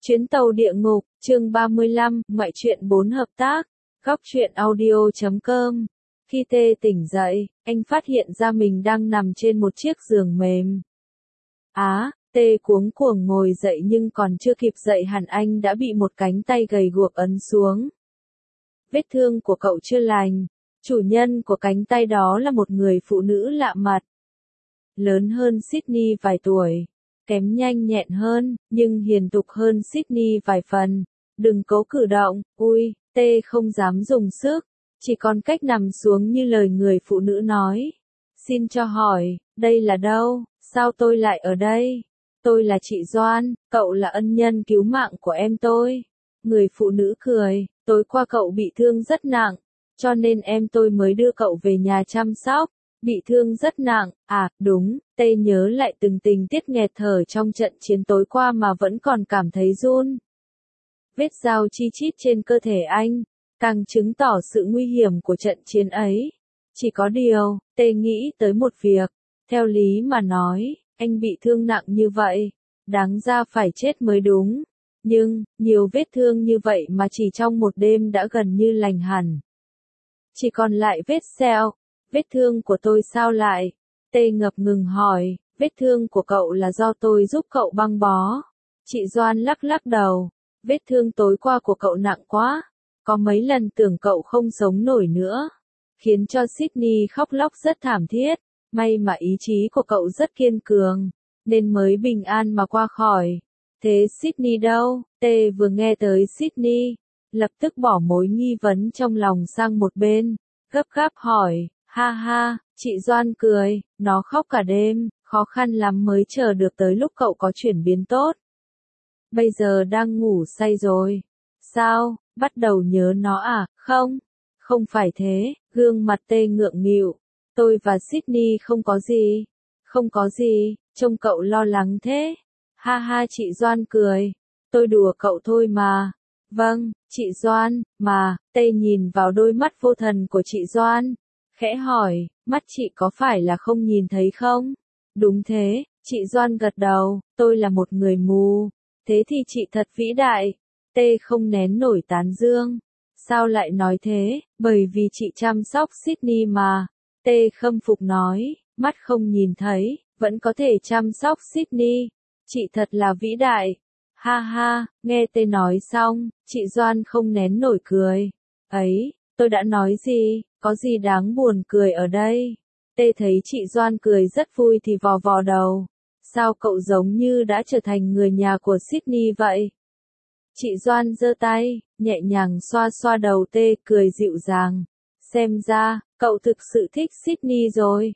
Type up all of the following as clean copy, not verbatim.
Chuyến tàu địa ngục, chương 35, ngoại truyện 4 hợp tác, góc truyện audio.com. Khi Tê tỉnh dậy, anh phát hiện ra mình đang nằm trên một chiếc giường mềm. Tê cuống cuồng ngồi dậy nhưng còn chưa kịp dậy hẳn anh đã bị một cánh tay gầy guộc ấn xuống. Vết thương của cậu chưa lành, chủ nhân của cánh tay đó là một người phụ nữ lạ mặt. Lớn hơn Sydney vài tuổi, kém nhanh nhẹn hơn, nhưng hiền tục hơn Sydney vài phần. Đừng cố cử động, Tê không dám dùng sức, chỉ còn cách nằm xuống như lời người phụ nữ nói. Xin cho hỏi, đây là đâu, sao tôi lại ở đây? Tôi là chị Doan, cậu là ân nhân cứu mạng của em tôi. Người phụ nữ cười, tối qua cậu bị thương rất nặng, cho nên em tôi mới đưa cậu về nhà chăm sóc. Bị thương rất nặng, đúng, Tê nhớ lại từng tình tiết nghẹt thở trong trận chiến tối qua mà vẫn còn cảm thấy run. Vết dao chi chít trên cơ thể anh, càng chứng tỏ sự nguy hiểm của trận chiến ấy. Chỉ có điều, Tê nghĩ tới một việc, theo lý mà nói, anh bị thương nặng như vậy, đáng ra phải chết mới đúng. Nhưng, nhiều vết thương như vậy mà chỉ trong một đêm đã gần như lành hẳn. Chỉ còn lại vết sẹo. Vết thương của tôi sao lại? Tê ngập ngừng hỏi, vết thương của cậu là do tôi giúp cậu băng bó. Chị Doan lắc lắc đầu, vết thương tối qua của cậu nặng quá, có mấy lần tưởng cậu không sống nổi nữa, khiến cho Sydney khóc lóc rất thảm thiết, may mà ý chí của cậu rất kiên cường, nên mới bình an mà qua khỏi. Thế Sydney đâu? Tê vừa nghe tới Sydney, lập tức bỏ mối nghi vấn trong lòng sang một bên, gấp gáp hỏi. Ha, chị Doan cười, nó khóc cả đêm, khó khăn lắm mới chờ được tới lúc cậu có chuyển biến tốt. Bây giờ đang ngủ say rồi. Sao, bắt đầu nhớ nó à? Không phải thế, gương mặt Tê ngượng nghịu. Tôi và Sydney không có gì, trông cậu lo lắng thế. Ha, chị Doan cười, tôi đùa cậu thôi mà. Vâng, chị Doan, mà, Tê nhìn vào đôi mắt vô thần của chị Doan. Khẽ hỏi, mắt chị có phải là không nhìn thấy không? Đúng thế, chị Doan gật đầu, tôi là một người mù. Thế thì chị thật vĩ đại. Tê không nén nổi tán dương. Sao lại nói thế? Bởi vì chị chăm sóc Sydney mà. Tê khâm phục nói, mắt không nhìn thấy, vẫn có thể chăm sóc Sydney. Chị thật là vĩ đại. Ha, nghe Tê nói xong, chị Doan không nén nổi cười. Ấy, tôi đã nói gì? Có gì đáng buồn cười ở đây? Tê thấy chị Doan cười rất vui thì vò vò đầu. Sao cậu giống như đã trở thành người nhà của Sydney vậy? Chị Doan giơ tay, nhẹ nhàng xoa xoa đầu Tê, cười dịu dàng. Xem ra, cậu thực sự thích Sydney rồi.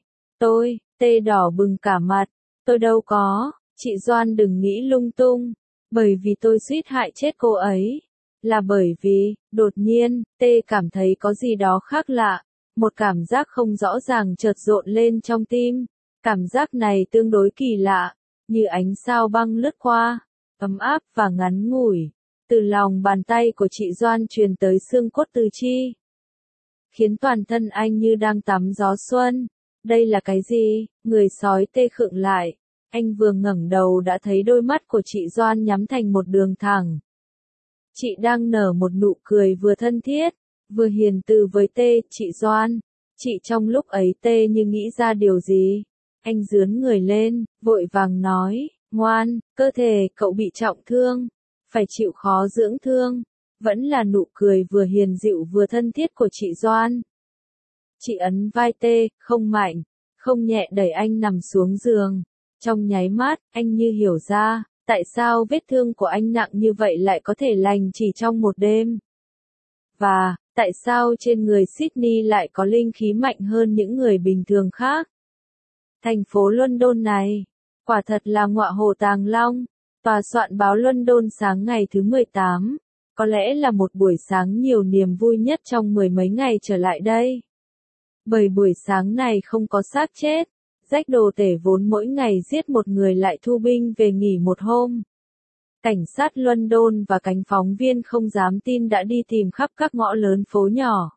Tê đỏ bừng cả mặt. Tôi đâu có, chị Doan đừng nghĩ lung tung. Bởi vì tôi suýt hại chết cô ấy. Là bởi vì, đột nhiên, Tê cảm thấy có gì đó khác lạ, một cảm giác không rõ ràng chợt dội lên trong tim. Cảm giác này tương đối kỳ lạ, như ánh sao băng lướt qua, ấm áp và ngắn ngủi, từ lòng bàn tay của chị Doan truyền tới xương cốt tứ chi, khiến toàn thân anh như đang tắm gió xuân. Đây là cái gì? Người sói Tê khựng lại, anh vừa ngẩng đầu đã thấy đôi mắt của chị Doan nhắm thành một đường thẳng. Chị đang nở một nụ cười vừa thân thiết, vừa hiền từ với Tê. Chị Doan, chị trong lúc ấy Tê như nghĩ ra điều gì. Anh dướn người lên, vội vàng nói, ngoan, cơ thể cậu bị trọng thương, phải chịu khó dưỡng thương. Vẫn là nụ cười vừa hiền dịu vừa thân thiết của chị Doan. Chị ấn vai Tê, không mạnh, không nhẹ đẩy anh nằm xuống giường. Trong nháy mắt, anh như hiểu ra. Tại sao vết thương của anh nặng như vậy lại có thể lành chỉ trong một đêm? Và, tại sao trên người Sydney lại có linh khí mạnh hơn những người bình thường khác? Thành phố London này, quả thật là ngọa hổ tàng long. Tòa soạn báo London sáng ngày thứ 18, có lẽ là một buổi sáng nhiều niềm vui nhất trong mười mấy ngày trở lại đây. Bởi buổi sáng này không có xác chết. Rách đồ tể vốn mỗi ngày giết một người lại thu binh về nghỉ một hôm. Cảnh sát London và cánh phóng viên không dám tin đã đi tìm khắp các ngõ lớn phố nhỏ.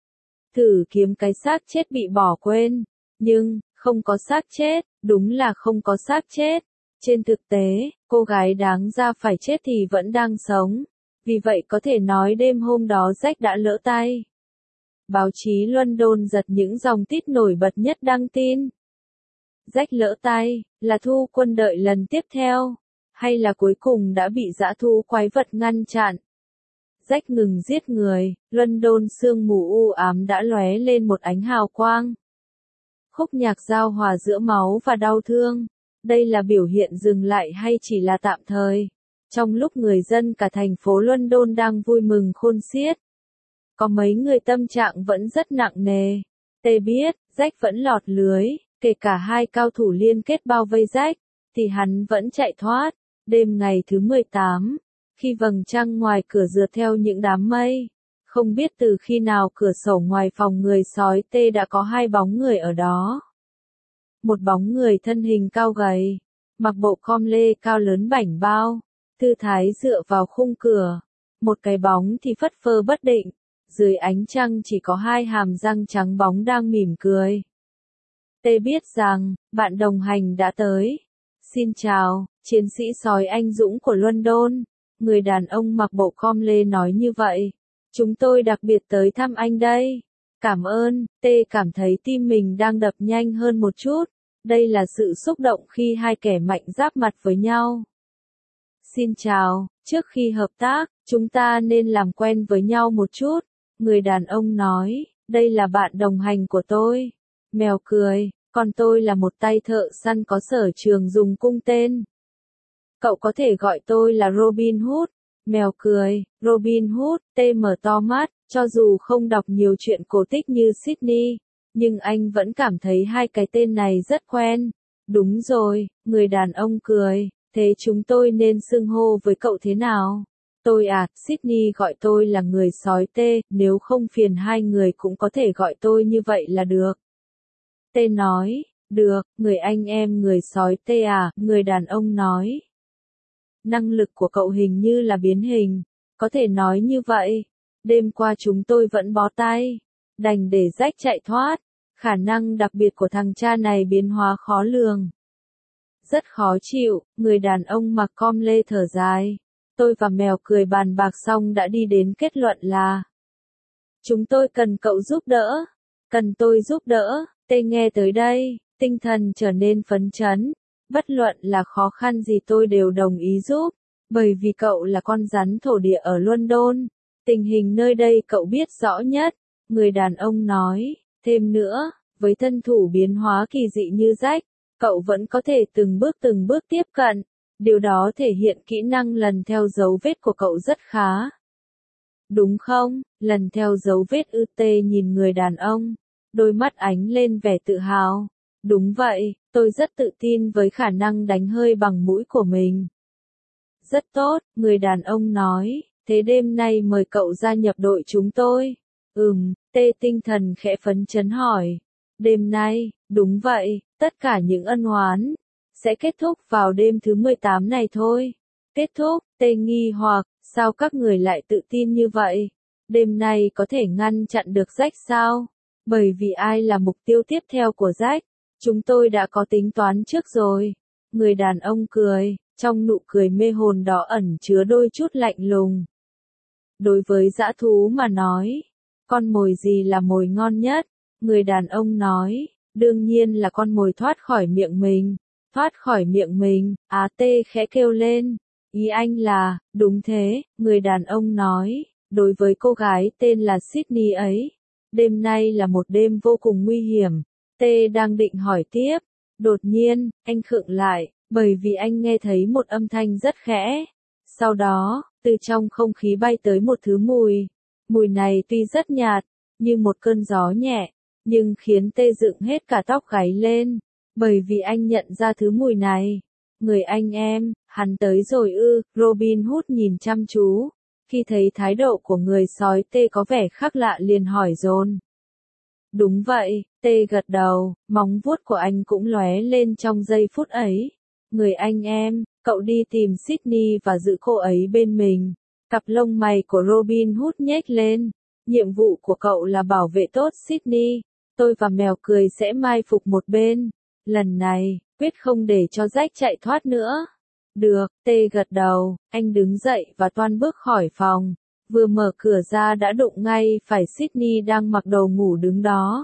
Thử kiếm cái xác chết bị bỏ quên. Nhưng, không có xác chết, đúng là không có xác chết. Trên thực tế, cô gái đáng ra phải chết thì vẫn đang sống. Vì vậy có thể nói đêm hôm đó Jack đã lỡ tay. Báo chí London giật những dòng tít nổi bật nhất đăng tin. Jack lỡ tay, là thu quân đợi lần tiếp theo, hay là cuối cùng đã bị dã thú quái vật ngăn chặn. Jack ngừng giết người, London sương mù u ám đã lóe lên một ánh hào quang. Khúc nhạc giao hòa giữa máu và đau thương. Đây là biểu hiện dừng lại hay chỉ là tạm thời? Trong lúc người dân cả thành phố London đang vui mừng khôn xiết, có mấy người tâm trạng vẫn rất nặng nề. Tê biết, Jack vẫn lọt lưới, kể cả hai cao thủ liên kết bao vây Jack, thì hắn vẫn chạy thoát. Đêm ngày thứ 18, khi vầng trăng ngoài cửa rượt theo những đám mây, không biết từ khi nào cửa sổ ngoài phòng người sói Tê đã có hai bóng người ở đó. Một bóng người thân hình cao gầy, mặc bộ com lê cao lớn bảnh bao, tư thái dựa vào khung cửa. Một cái bóng thì phất phơ bất định, dưới ánh trăng chỉ có hai hàm răng trắng bóng đang mỉm cười. Tê biết rằng, bạn đồng hành đã tới. Xin chào, chiến sĩ sói anh dũng của London. Người đàn ông mặc bộ com lê nói như vậy. Chúng tôi đặc biệt tới thăm anh đây. Cảm ơn, Tê cảm thấy tim mình đang đập nhanh hơn một chút. Đây là sự xúc động khi hai kẻ mạnh giáp mặt với nhau. Xin chào, trước khi hợp tác, chúng ta nên làm quen với nhau một chút. Người đàn ông nói, đây là bạn đồng hành của tôi. Mèo cười, còn tôi là một tay thợ săn có sở trường dùng cung tên. Cậu có thể gọi tôi là Robin Hood. Mèo cười, Robin Hood, Tê mở to mắt, cho dù không đọc nhiều chuyện cổ tích như Sydney, nhưng anh vẫn cảm thấy hai cái tên này rất quen. Đúng rồi, người đàn ông cười, thế chúng tôi nên xưng hô với cậu thế nào? Tôi à, Sydney gọi tôi là người sói Tê, nếu không phiền hai người cũng có thể gọi tôi như vậy là được. Tê nói, được, người anh em người sói Tê à, người đàn ông nói. Năng lực của cậu hình như là biến hình, có thể nói như vậy. Đêm qua chúng tôi vẫn bó tay, đành để Jack chạy thoát. Khả năng đặc biệt của thằng cha này biến hóa khó lường. Rất khó chịu, người đàn ông mặc com lê thở dài. Tôi và mèo cười bàn bạc xong đã đi đến kết luận là chúng tôi cần cậu giúp đỡ. Cần tôi giúp đỡ. Tê nghe tới đây, tinh thần trở nên phấn chấn. Bất luận là khó khăn gì tôi đều đồng ý giúp. Bởi vì cậu là con rắn thổ địa ở London. Tình hình nơi đây cậu biết rõ nhất. Người đàn ông nói. Thêm nữa, với thân thủ biến hóa kỳ dị như Jack, cậu vẫn có thể từng bước tiếp cận. Điều đó thể hiện kỹ năng lần theo dấu vết của cậu rất khá. Đúng không? Lần theo dấu vết ư? Tê nhìn người đàn ông. Đôi mắt ánh lên vẻ tự hào. Đúng vậy, tôi rất tự tin với khả năng đánh hơi bằng mũi của mình. Rất tốt, người đàn ông nói. Thế đêm nay mời cậu gia nhập đội chúng tôi. Tê tinh thần khẽ phấn chấn hỏi. Đêm nay, đúng vậy, tất cả những ân oán sẽ kết thúc vào đêm thứ 18 này thôi. Kết thúc, Tê nghi hoặc, sao các người lại tự tin như vậy? Đêm nay có thể ngăn chặn được Jack sao? Bởi vì ai là mục tiêu tiếp theo của Jack? Chúng tôi đã có tính toán trước rồi. Người đàn ông cười, trong nụ cười mê hồn đó ẩn chứa đôi chút lạnh lùng. Đối với dã thú mà nói, con mồi gì là mồi ngon nhất? Người đàn ông nói, đương nhiên là con mồi thoát khỏi miệng mình. Thoát khỏi miệng mình, Tê khẽ kêu lên. Ý anh là, đúng thế, người đàn ông nói, đối với cô gái tên là Sydney ấy. Đêm nay là một đêm vô cùng nguy hiểm. Tê đang định hỏi tiếp. Đột nhiên, anh khựng lại, bởi vì anh nghe thấy một âm thanh rất khẽ. Sau đó, từ trong không khí bay tới một thứ mùi. Mùi này tuy rất nhạt, như một cơn gió nhẹ, nhưng khiến Tê dựng hết cả tóc gáy lên. Bởi vì anh nhận ra thứ mùi này. Người anh em, hắn tới rồi ư? Robin Hood nhìn chăm chú. Khi thấy thái độ của người sói Tê có vẻ khác lạ liền hỏi dồn. Đúng vậy, Tê gật đầu, móng vuốt của anh cũng lóe lên trong giây phút ấy. Người anh em, cậu đi tìm Sydney và giữ cô ấy bên mình. Cặp lông mày của Robin Hood nhếch lên. Nhiệm vụ của cậu là bảo vệ tốt Sydney. Tôi và mèo cười sẽ mai phục một bên. Lần này, quyết không để cho Jack chạy thoát nữa. Được, T gật đầu, anh đứng dậy và toan bước khỏi phòng. Vừa mở cửa ra đã đụng ngay phải Sydney đang mặc đồ ngủ đứng đó.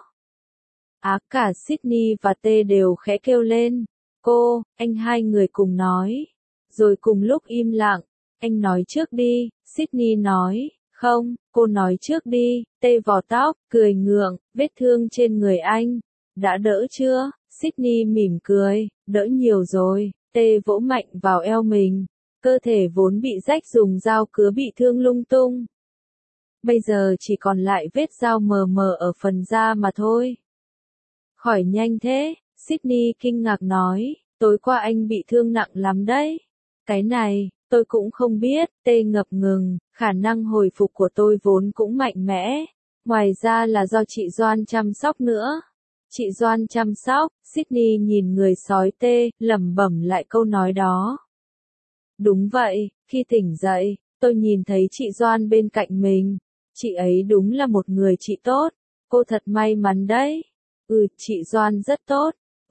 Cả Sydney và T đều khẽ kêu lên. Cô, anh hai người cùng nói. Rồi cùng lúc im lặng, anh nói trước đi, Sydney nói. Không, cô nói trước đi, T vò tóc, cười ngượng, vết thương trên người anh. Đã đỡ chưa? Sydney mỉm cười, đỡ nhiều rồi, T vỗ mạnh vào eo mình. Cơ thể vốn bị rách dùng dao cứa bị thương lung tung. Bây giờ chỉ còn lại vết dao mờ mờ ở phần da mà thôi. Khỏi nhanh thế, Sydney kinh ngạc nói, tối qua anh bị thương nặng lắm đấy. Cái này, tôi cũng không biết, T ngập ngừng, khả năng hồi phục của tôi vốn cũng mạnh mẽ. Ngoài ra là do chị Doan chăm sóc nữa. Chị Doan chăm sóc, Sydney nhìn người sói T, lẩm bẩm lại câu nói đó. Đúng vậy, khi tỉnh dậy, tôi nhìn thấy chị Doan bên cạnh mình. Chị ấy đúng là một người chị tốt. Cô thật may mắn đấy. Chị Doan rất tốt.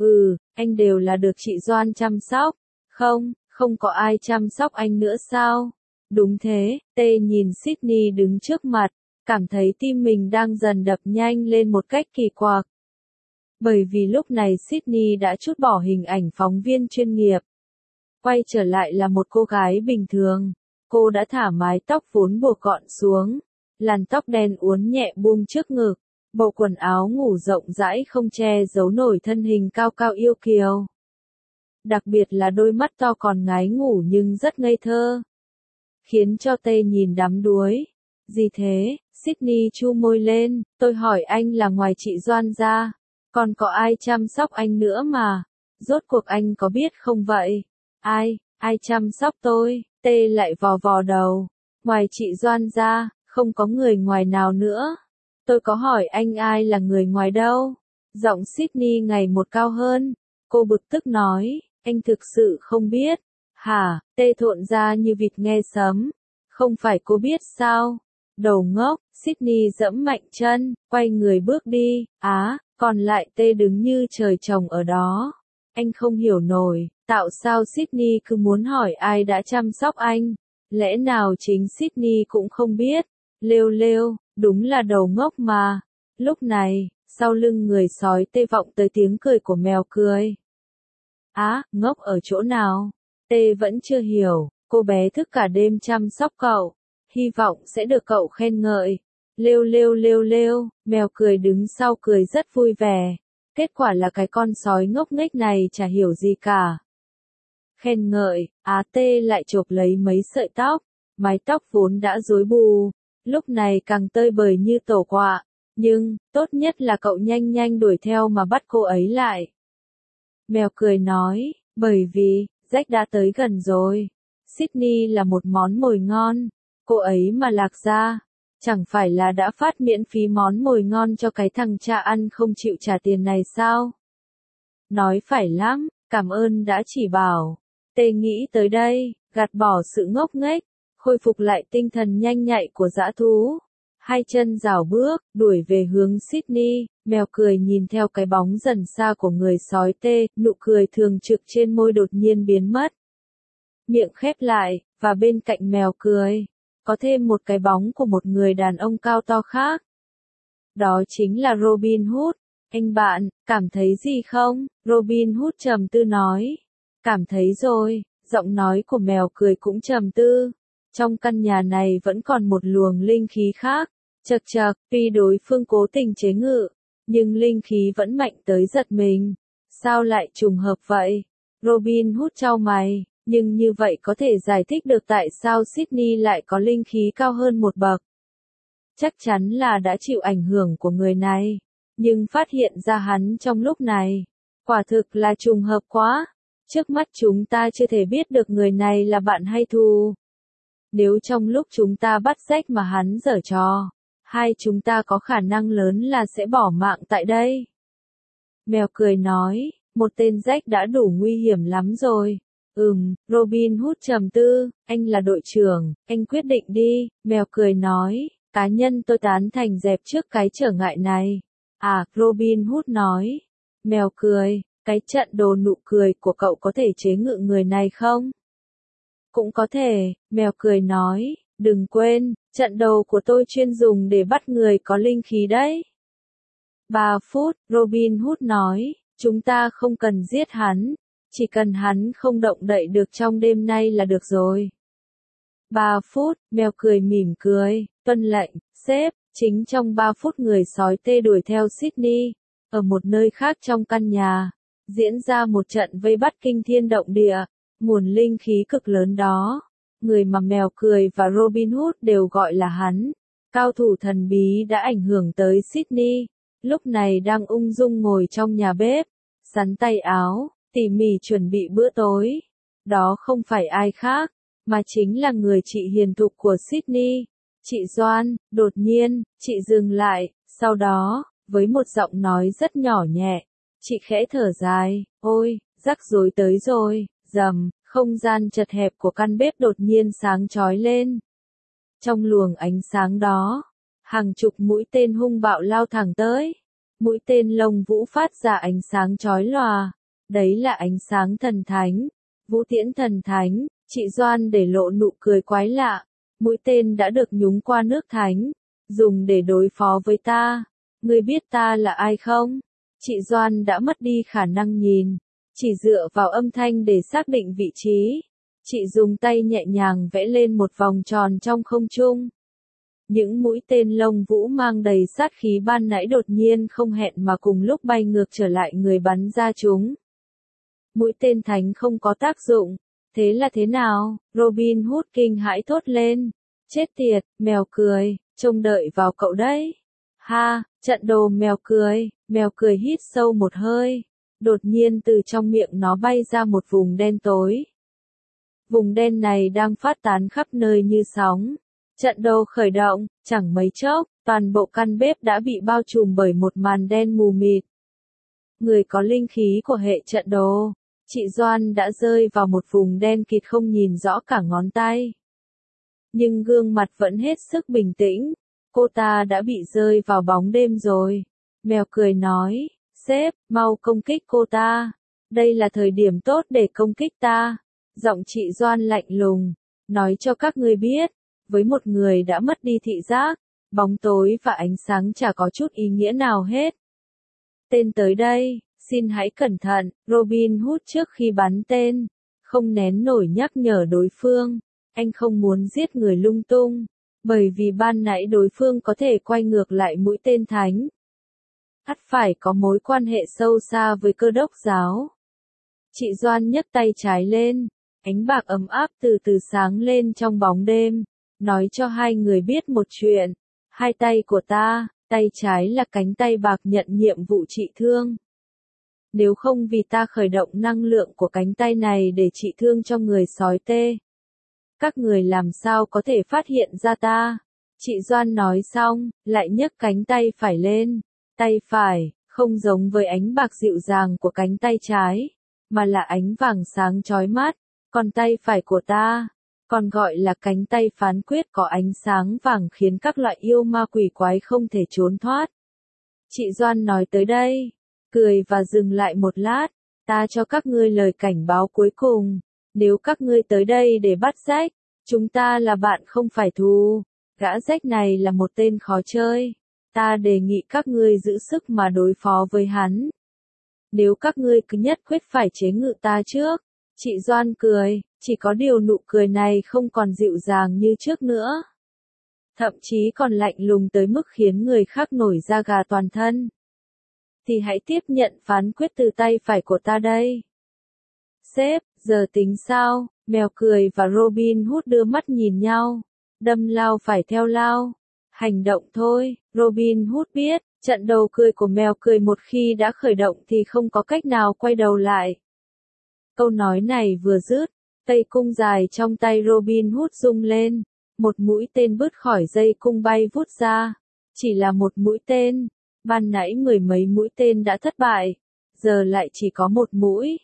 Anh đều là được chị Doan chăm sóc. Không có ai chăm sóc anh nữa sao? Đúng thế, T nhìn Sydney đứng trước mặt, cảm thấy tim mình đang dần đập nhanh lên một cách kỳ quặc. Bởi vì lúc này Sydney đã trút bỏ hình ảnh phóng viên chuyên nghiệp. Quay trở lại là một cô gái bình thường. Cô đã thả mái tóc vốn buộc gọn xuống. Làn tóc đen uốn nhẹ buông trước ngực. Bộ quần áo ngủ rộng rãi không che giấu nổi thân hình cao cao yêu kiều. Đặc biệt là đôi mắt to còn ngái ngủ nhưng rất ngây thơ. Khiến cho T nhìn đắm đuối. Gì thế? Sydney chu môi lên, tôi hỏi anh là ngoài chị Doan ra, còn có ai chăm sóc anh nữa mà? Rốt cuộc anh có biết không vậy? Ai chăm sóc tôi? T lại vò vò đầu. Ngoài chị Doan ra, không có người ngoài nào nữa. Tôi có hỏi anh ai là người ngoài đâu? Giọng Sydney ngày một cao hơn. Cô bực tức nói, anh thực sự không biết. Hả? T thộn ra như vịt nghe sấm. Không phải cô biết sao? Đầu ngốc, Sydney giẫm mạnh chân, quay người bước đi. Còn lại T đứng như trời trồng ở đó. Anh không hiểu nổi, tại sao Sydney cứ muốn hỏi ai đã chăm sóc anh. Lẽ nào chính Sydney cũng không biết. Lêu, đúng là đầu ngốc mà. Lúc này, sau lưng người sói T vọng tới tiếng cười của mèo cười. Ngốc ở chỗ nào? T vẫn chưa hiểu, cô bé thức cả đêm chăm sóc cậu. Hy vọng sẽ được cậu khen ngợi. Lêu, mèo cười đứng sau cười rất vui vẻ. Kết quả là cái con sói ngốc nghếch này chả hiểu gì cả. Khen ngợi, T lại chộp lấy mấy sợi tóc. Mái tóc vốn đã rối bù, lúc này càng tơi bời như tổ quạ. Nhưng, tốt nhất là cậu nhanh đuổi theo mà bắt cô ấy lại. Mèo cười nói, bởi vì, Jack đã tới gần rồi. Sydney là một món mồi ngon. Cô ấy mà lạc ra, chẳng phải là đã phát miễn phí món mồi ngon cho cái thằng cha ăn không chịu trả tiền này sao? Nói phải lắm, cảm ơn đã chỉ bảo. T nghĩ tới đây, gạt bỏ sự ngốc nghếch, khôi phục lại tinh thần nhanh nhạy của dã thú. Hai chân rảo bước, đuổi về hướng Sydney, mèo cười nhìn theo cái bóng dần xa của người sói T, nụ cười thường trực trên môi đột nhiên biến mất. Miệng khép lại, và bên cạnh mèo cười, có thêm một cái bóng của một người đàn ông cao to khác. Đó chính là Robin Hood. Anh bạn, cảm thấy gì không? Robin Hood trầm tư nói. Cảm thấy rồi, giọng nói của mèo cười cũng trầm tư. Trong căn nhà này vẫn còn một luồng linh khí khác. Chật, tuy đối phương cố tình chế ngự, nhưng linh khí vẫn mạnh tới giật mình. Sao lại trùng hợp vậy? Robin Hood chau mày, nhưng như vậy có thể giải thích được tại sao Sydney lại có linh khí cao hơn một bậc. Chắc chắn là đã chịu ảnh hưởng của người này, nhưng phát hiện ra hắn trong lúc này. Quả thực là trùng hợp quá. Trước mắt chúng ta chưa thể biết được người này là bạn hay thù. Nếu trong lúc chúng ta bắt Jack mà hắn giở trò, hai chúng ta có khả năng lớn là sẽ bỏ mạng tại đây. Mèo cười nói, một tên Jack đã đủ nguy hiểm lắm rồi. Robin Hood trầm tư, anh là đội trưởng, anh quyết định đi. Mèo cười nói, cá nhân tôi tán thành dẹp trước cái trở ngại này. Robin Hood nói. Mèo cười, Cái trận đồ nụ cười của cậu có thể chế ngự người này không? Cũng có thể, mèo cười nói, đừng quên, trận đồ của tôi chuyên dùng để bắt người có linh khí đấy. 3 phút, Robin Hood nói, chúng ta không cần giết hắn, chỉ cần hắn không động đậy được trong đêm nay là được rồi. 3 phút, mèo cười mỉm cười, tuân lệnh, sếp, chính trong 3 phút người sói tê đuổi theo Sydney, ở một nơi khác trong căn nhà, diễn ra một trận vây bắt kinh thiên động địa, nguồn linh khí cực lớn đó. Người mà mèo cười và Robin Hood đều gọi là hắn, cao thủ thần bí đã ảnh hưởng tới Sydney, lúc này đang ung dung ngồi trong nhà bếp, sắn tay áo, tỉ mỉ chuẩn bị bữa tối. Đó không phải ai khác, mà chính là người chị hiền thục của Sydney, chị Doan. Đột nhiên, chị dừng lại, sau đó, với một giọng nói rất nhỏ nhẹ, chị khẽ thở dài, ôi, rắc rối tới rồi, rầm, không gian chật hẹp của căn bếp đột nhiên sáng chói lên. Trong luồng ánh sáng đó, hàng chục mũi tên hung bạo lao thẳng tới. Mũi tên lông vũ phát ra ánh sáng chói lòa. Đấy là ánh sáng thần thánh. Vũ tiễn thần thánh, chị Doan để lộ nụ cười quái lạ. Mũi tên đã được nhúng qua nước thánh, dùng để đối phó với ta. Ngươi biết ta là ai không? Chị Doan đã mất đi khả năng nhìn, chỉ dựa vào âm thanh để xác định vị trí. Chị dùng tay nhẹ nhàng vẽ lên một vòng tròn trong không trung. Những mũi tên lông vũ mang đầy sát khí ban nãy đột nhiên không hẹn mà cùng lúc bay ngược trở lại người bắn ra chúng. Mũi tên thánh không có tác dụng. Thế là thế nào? Robin Hood kinh hãi thốt lên. Chết tiệt, mèo cười, trông đợi vào cậu đấy. Ha, trận đồ mèo cười hít sâu một hơi. Đột nhiên từ trong miệng nó bay ra một vùng đen tối. Vùng đen này đang phát tán khắp nơi như sóng. Trận đồ khởi động, chẳng mấy chốc, toàn bộ căn bếp đã bị bao trùm bởi một màn đen mù mịt. Người có linh khí của hệ trận đồ, chị Doan đã rơi vào một vùng đen kịt không nhìn rõ cả ngón tay. Nhưng gương mặt vẫn hết sức bình tĩnh, cô ta đã bị rơi vào bóng đêm rồi. Mèo cười nói, sếp, mau công kích cô ta. Đây là thời điểm tốt để công kích ta. Giọng chị Doan lạnh lùng, nói cho các ngươi biết, với một người đã mất đi thị giác, bóng tối và ánh sáng chả có chút ý nghĩa nào hết. Tên tới đây, xin hãy cẩn thận. Robin Hood trước khi bắn tên, không nén nổi nhắc nhở đối phương, anh không muốn giết người lung tung, bởi vì ban nãy đối phương có thể quay ngược lại mũi tên thánh. Ắt phải có mối quan hệ sâu xa với Cơ đốc giáo. Chị Doan nhấc tay trái lên, ánh bạc ấm áp từ từ sáng lên trong bóng đêm, nói cho hai người biết một chuyện. Hai tay của ta, tay trái là cánh tay bạc nhận nhiệm vụ trị thương. Nếu không vì ta khởi động năng lượng của cánh tay này để trị thương cho người sói tê, các người làm sao có thể phát hiện ra ta? Chị Doan nói xong, lại nhấc cánh tay phải lên. Tay phải, không giống với ánh bạc dịu dàng của cánh tay trái, mà là ánh vàng sáng chói mắt. Còn tay phải của ta, còn gọi là cánh tay phán quyết, có ánh sáng vàng khiến các loại yêu ma quỷ quái không thể trốn thoát. Chị Doan nói tới đây, cười và dừng lại một lát. Ta cho các ngươi lời cảnh báo cuối cùng. Nếu các ngươi tới đây để bắt Jack, chúng ta là bạn không phải thù. Gã Jack này là một tên khó chơi. Ta đề nghị các ngươi giữ sức mà đối phó với hắn. Nếu các ngươi cứ nhất quyết phải chế ngự ta trước. Chị Doan cười, chỉ có điều nụ cười này không còn dịu dàng như trước nữa. Thậm chí còn lạnh lùng tới mức khiến người khác nổi da gà toàn thân. Thì hãy tiếp nhận phán quyết từ tay phải của ta đây. Sếp, giờ tính sao? Mèo cười và Robin Hood đưa mắt nhìn nhau. Đâm lao phải theo lao. Hành động thôi. Robin Hood biết, trận đầu cười của mèo cười một khi đã khởi động thì không có cách nào quay đầu lại. Câu nói này vừa dứt, cây cung dài trong tay Robin Hood rung lên. Một mũi tên bứt khỏi dây cung bay vút ra. Chỉ là một mũi tên. Ban nãy mười mấy mũi tên đã thất bại. Giờ lại chỉ có một mũi.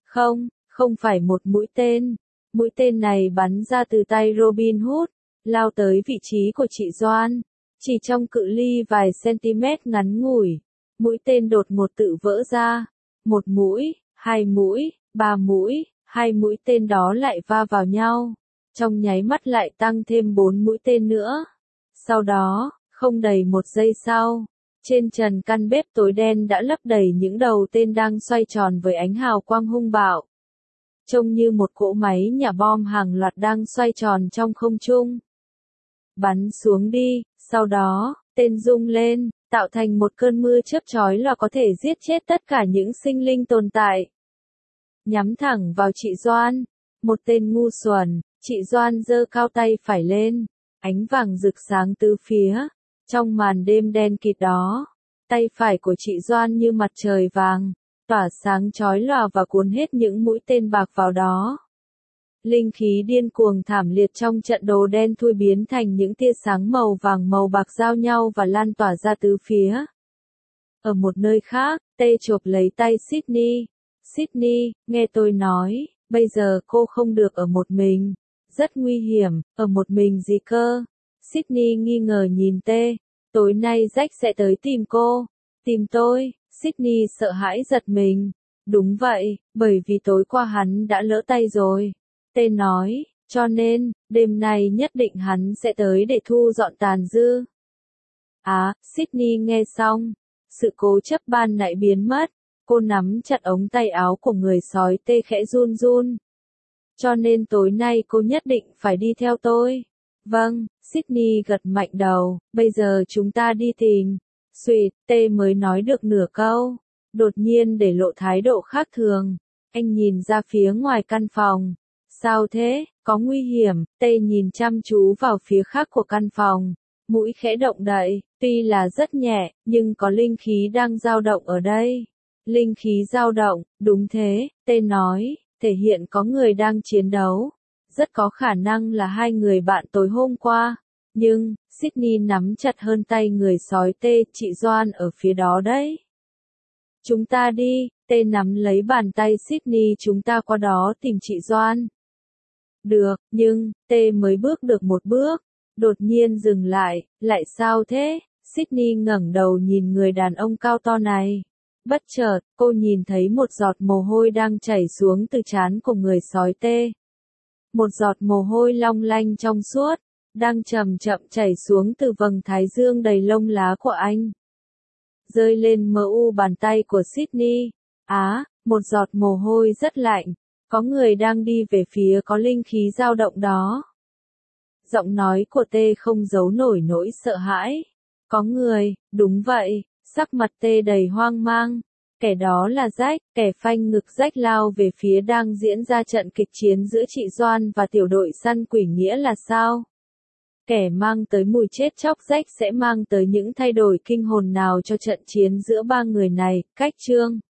Không phải một mũi tên. Mũi tên này bắn ra từ tay Robin Hood, lao tới vị trí của chị Doan. Chỉ trong cự ly vài cm ngắn ngủi, mũi tên đột ngột tự vỡ ra. Một mũi, hai mũi, ba mũi, hai mũi tên đó lại va vào nhau. Trong nháy mắt lại tăng thêm 4 mũi tên nữa. Sau đó, không đầy 1 giây sau, trên trần căn bếp tối đen đã lấp đầy những đầu tên đang xoay tròn với ánh hào quang hung bạo. Trông như một cỗ máy nhả bom hàng loạt đang xoay tròn trong không trung. Bắn xuống đi, sau đó, tên rung lên, tạo thành một cơn mưa chớp chói là có thể giết chết tất cả những sinh linh tồn tại. Nhắm thẳng vào chị Doan, một tên ngu xuẩn, chị Doan giơ cao tay phải lên, ánh vàng rực sáng tứ phía. Trong màn đêm đen kịt đó, tay phải của chị Doan như mặt trời vàng, tỏa sáng chói lòa và cuốn hết những mũi tên bạc vào đó. Linh khí điên cuồng thảm liệt trong trận đồ đen thui biến thành những tia sáng màu vàng màu bạc giao nhau và lan tỏa ra tứ phía. Ở một nơi khác, Tê chộp lấy tay Sydney. Sydney, nghe tôi nói, bây giờ cô không được ở một mình. Rất nguy hiểm, ở một mình gì cơ? Sydney nghi ngờ nhìn Tê. Tối nay Jack sẽ tới tìm cô. Tìm tôi, Sydney sợ hãi giật mình. Đúng vậy, bởi vì tối qua hắn đã lỡ tay rồi. Tê nói, cho nên, đêm nay nhất định hắn sẽ tới để thu dọn tàn dư. Sydney nghe xong, sự cố chấp ban nãy biến mất, cô nắm chặt ống tay áo của người sói Tê khẽ run run. Cho nên tối nay cô nhất định phải đi theo tôi. Vâng, Sydney gật mạnh đầu, bây giờ chúng ta đi tìm. Xuyệt, Tê mới nói được nửa câu, đột nhiên để lộ thái độ khác thường. Anh nhìn ra phía ngoài căn phòng. Sao thế, có nguy hiểm? Tê nhìn chăm chú vào phía khác của căn phòng. Mũi khẽ động đậy, tuy là rất nhẹ, nhưng có linh khí đang dao động ở đây. Linh khí dao động, đúng thế, Tê nói, thể hiện có người đang chiến đấu. Rất có khả năng là hai người bạn tối hôm qua. Nhưng, Sydney nắm chặt hơn tay người sói Tê, chị Doan ở phía đó đấy. Chúng ta đi, Tê nắm lấy bàn tay Sydney, chúng ta qua đó tìm chị Doan. Được, nhưng, Tê mới bước được một bước, đột nhiên dừng lại sao thế? Sydney ngẩng đầu nhìn người đàn ông cao to này. Bất chợt, cô nhìn thấy một giọt mồ hôi đang chảy xuống từ trán của người sói Tê. Một giọt mồ hôi long lanh trong suốt, đang chậm chậm chảy xuống từ vầng thái dương đầy lông lá của anh. Rơi lên mờ u bàn tay của Sydney. Một giọt mồ hôi rất lạnh. Có người đang đi về phía có linh khí dao động đó. Giọng nói của Tê không giấu nổi nỗi sợ hãi. Có người, đúng vậy, sắc mặt Tê đầy hoang mang. Kẻ đó là Jack, kẻ phanh ngực Jack lao về phía đang diễn ra trận kịch chiến giữa chị Doan và tiểu đội săn quỷ nghĩa là sao? Kẻ mang tới mùi chết chóc Jack sẽ mang tới những thay đổi kinh hồn nào cho trận chiến giữa ba người này, cách chương.